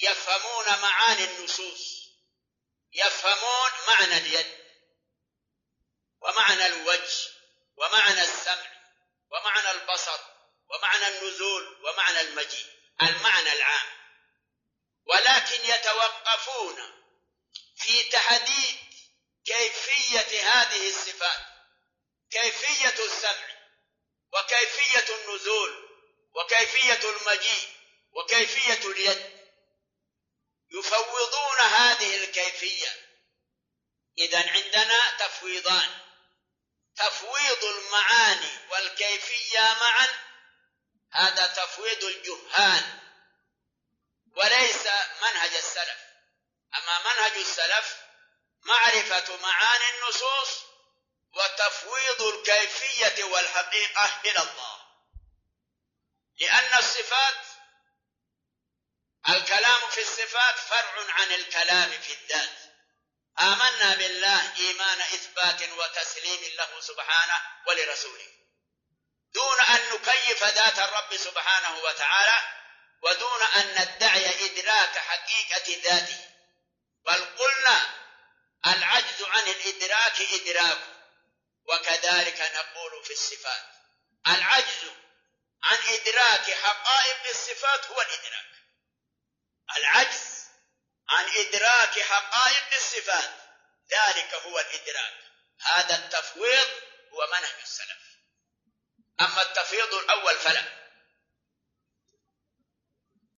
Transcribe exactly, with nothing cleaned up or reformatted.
يفهمون معاني النصوص، يفهمون معنى اليد ومعنى الوجه ومعنى السمع ومعنى البصر ومعنى النزول ومعنى المجيء، المعنى العام، ولكن يتوقفون في تحديد كيفية هذه الصفات، كيفية السمع وكيفية النزول وكيفية المجيء وكيفية اليد، يفوضون هذه الكيفية. إذن عندنا تفويضان: تفويض المعاني والكيفية معا، هذا تفويض الجهال وليس منهج السلف. أما منهج السلف معرفة معاني النصوص وتفويض الكيفية والحقيقة إلى الله، لأن الصفات، الكلام في الصفات فرع عن الكلام في الذات. آمنا بالله إيمان إثبات وتسليم له سبحانه ولرسوله، دون أن نكيف ذات الرب سبحانه وتعالى ودون أن ندعي إدراك حقيقة ذاته، بل قلنا العجز عن الإدراك إدراك. وكذلك نقول في الصفات، العجز عن إدراك حقائق الصفات هو الإدراك، العجز عن إدراك حقائق الصفات ذلك هو الإدراك. هذا التفويض هو منهج السلف. أما التفويض الأول فلا.